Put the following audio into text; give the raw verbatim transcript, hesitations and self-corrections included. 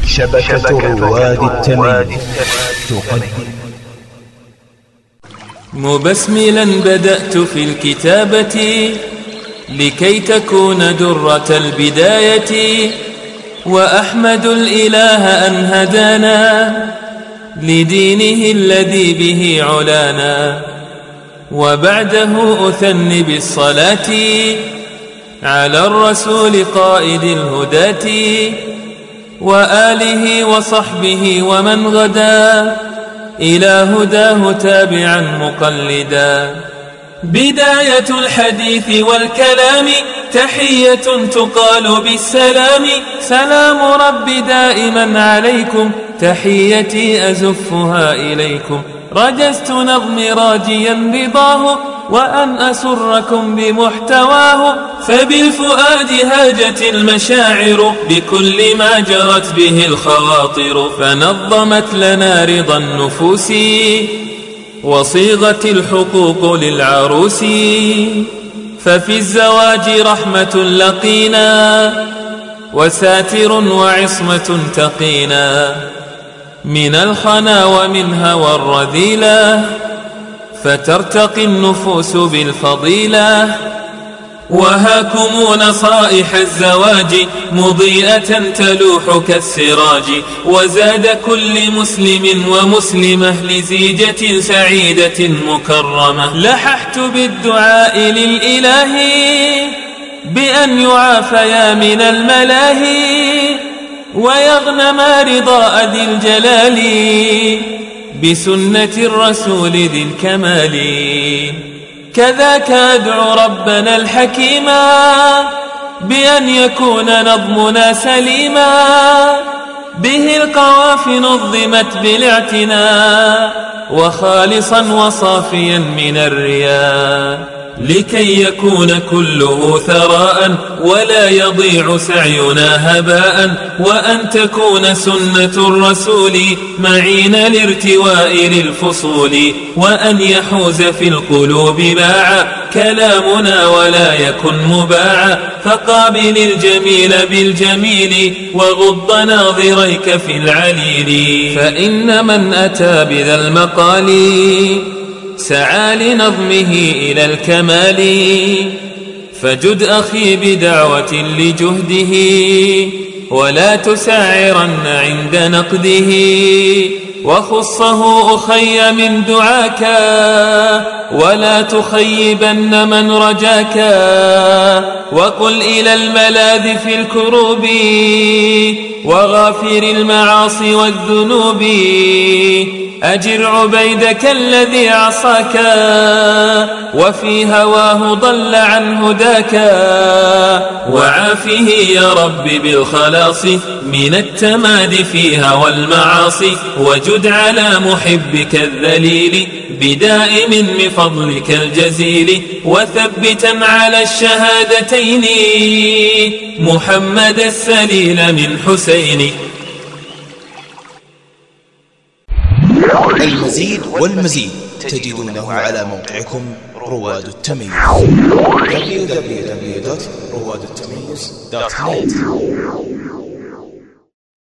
شبكة رواد التمييز تقدم. مبسملا بدأت في الكتابة لكي تكون درة البداية، وأحمد الإله أن هدانا لدينه الذي به علانا. وبعده أثني بالصلاة على الرسول قائد الهداة، وآله وصحبه ومن غدا إلى هداه تابعا مقلدا. بداية الحديث والكلام تحية تقال بالسلام، سلام رب دائما عليكم، تحيتي أزفها إليكم. رجزت نظمي راجيا رضاه، وأن أسركم بمحتواه، فبالفؤاد هاجت المشاعر بكل ما جرت به الخواطر، فنظمت لنا رضا النفوس وصيغت الحقوق للعروس. ففي الزواج رحمة لقينا وساتر وعصمة تقينا من الخنا ومن هوى الرذيلة، فترتقي النفوس بالفضيلة. وهاكم نصائح الزواج مضيئة تلوح كالسراج، وزاد كل مسلم ومسلمة لزيجة سعيدة مكرمة. لححت بالدعاء للإله بأن يعافيا من الملاهي، ويغنما رضاء ذي الجلال بسنة الرسول ذي الكمال. كذاك أدعو ربنا الحكيما بأن يكون نظمنا سليما، به القوافي نظمت بالاعتناء، وخالصا وصافيا من الرياء، لكي يكون كله ثراء ولا يضيع سعينا هباء، وأن تكون سنة الرسول معين لارتواء للفصول، وأن يحوز في القلوب باعا كلامنا ولا يكن مباعا. فقابل الجميل بالجميل وغض ناظريك في العليل، فإن من أتى بذا المقال سعى لنظمه إلى الكمال. فجد أخي بدعوة لجهده ولا تسعرن عند نقده، وخصه أخي من دعاك ولا تخيبن من رجاك. وقل إلى الملاذ في الكروب وغافر المعاصي والذنوب، أجر عبيدك الذي عصاك وفي هواه ضل عن هداك. وعافه يا رب بالخلاص من التمادي في هوى المعاصي، وجد على محبك الذليل بدائم من فضلك الجزيل. وثبتا على الشهادتين محمد السليل من حسين. المزيد والمزيد تجدونه على موقعكم رواد التمييز دبليو دبليو دبليو دوت رواد التمييز دوت نت.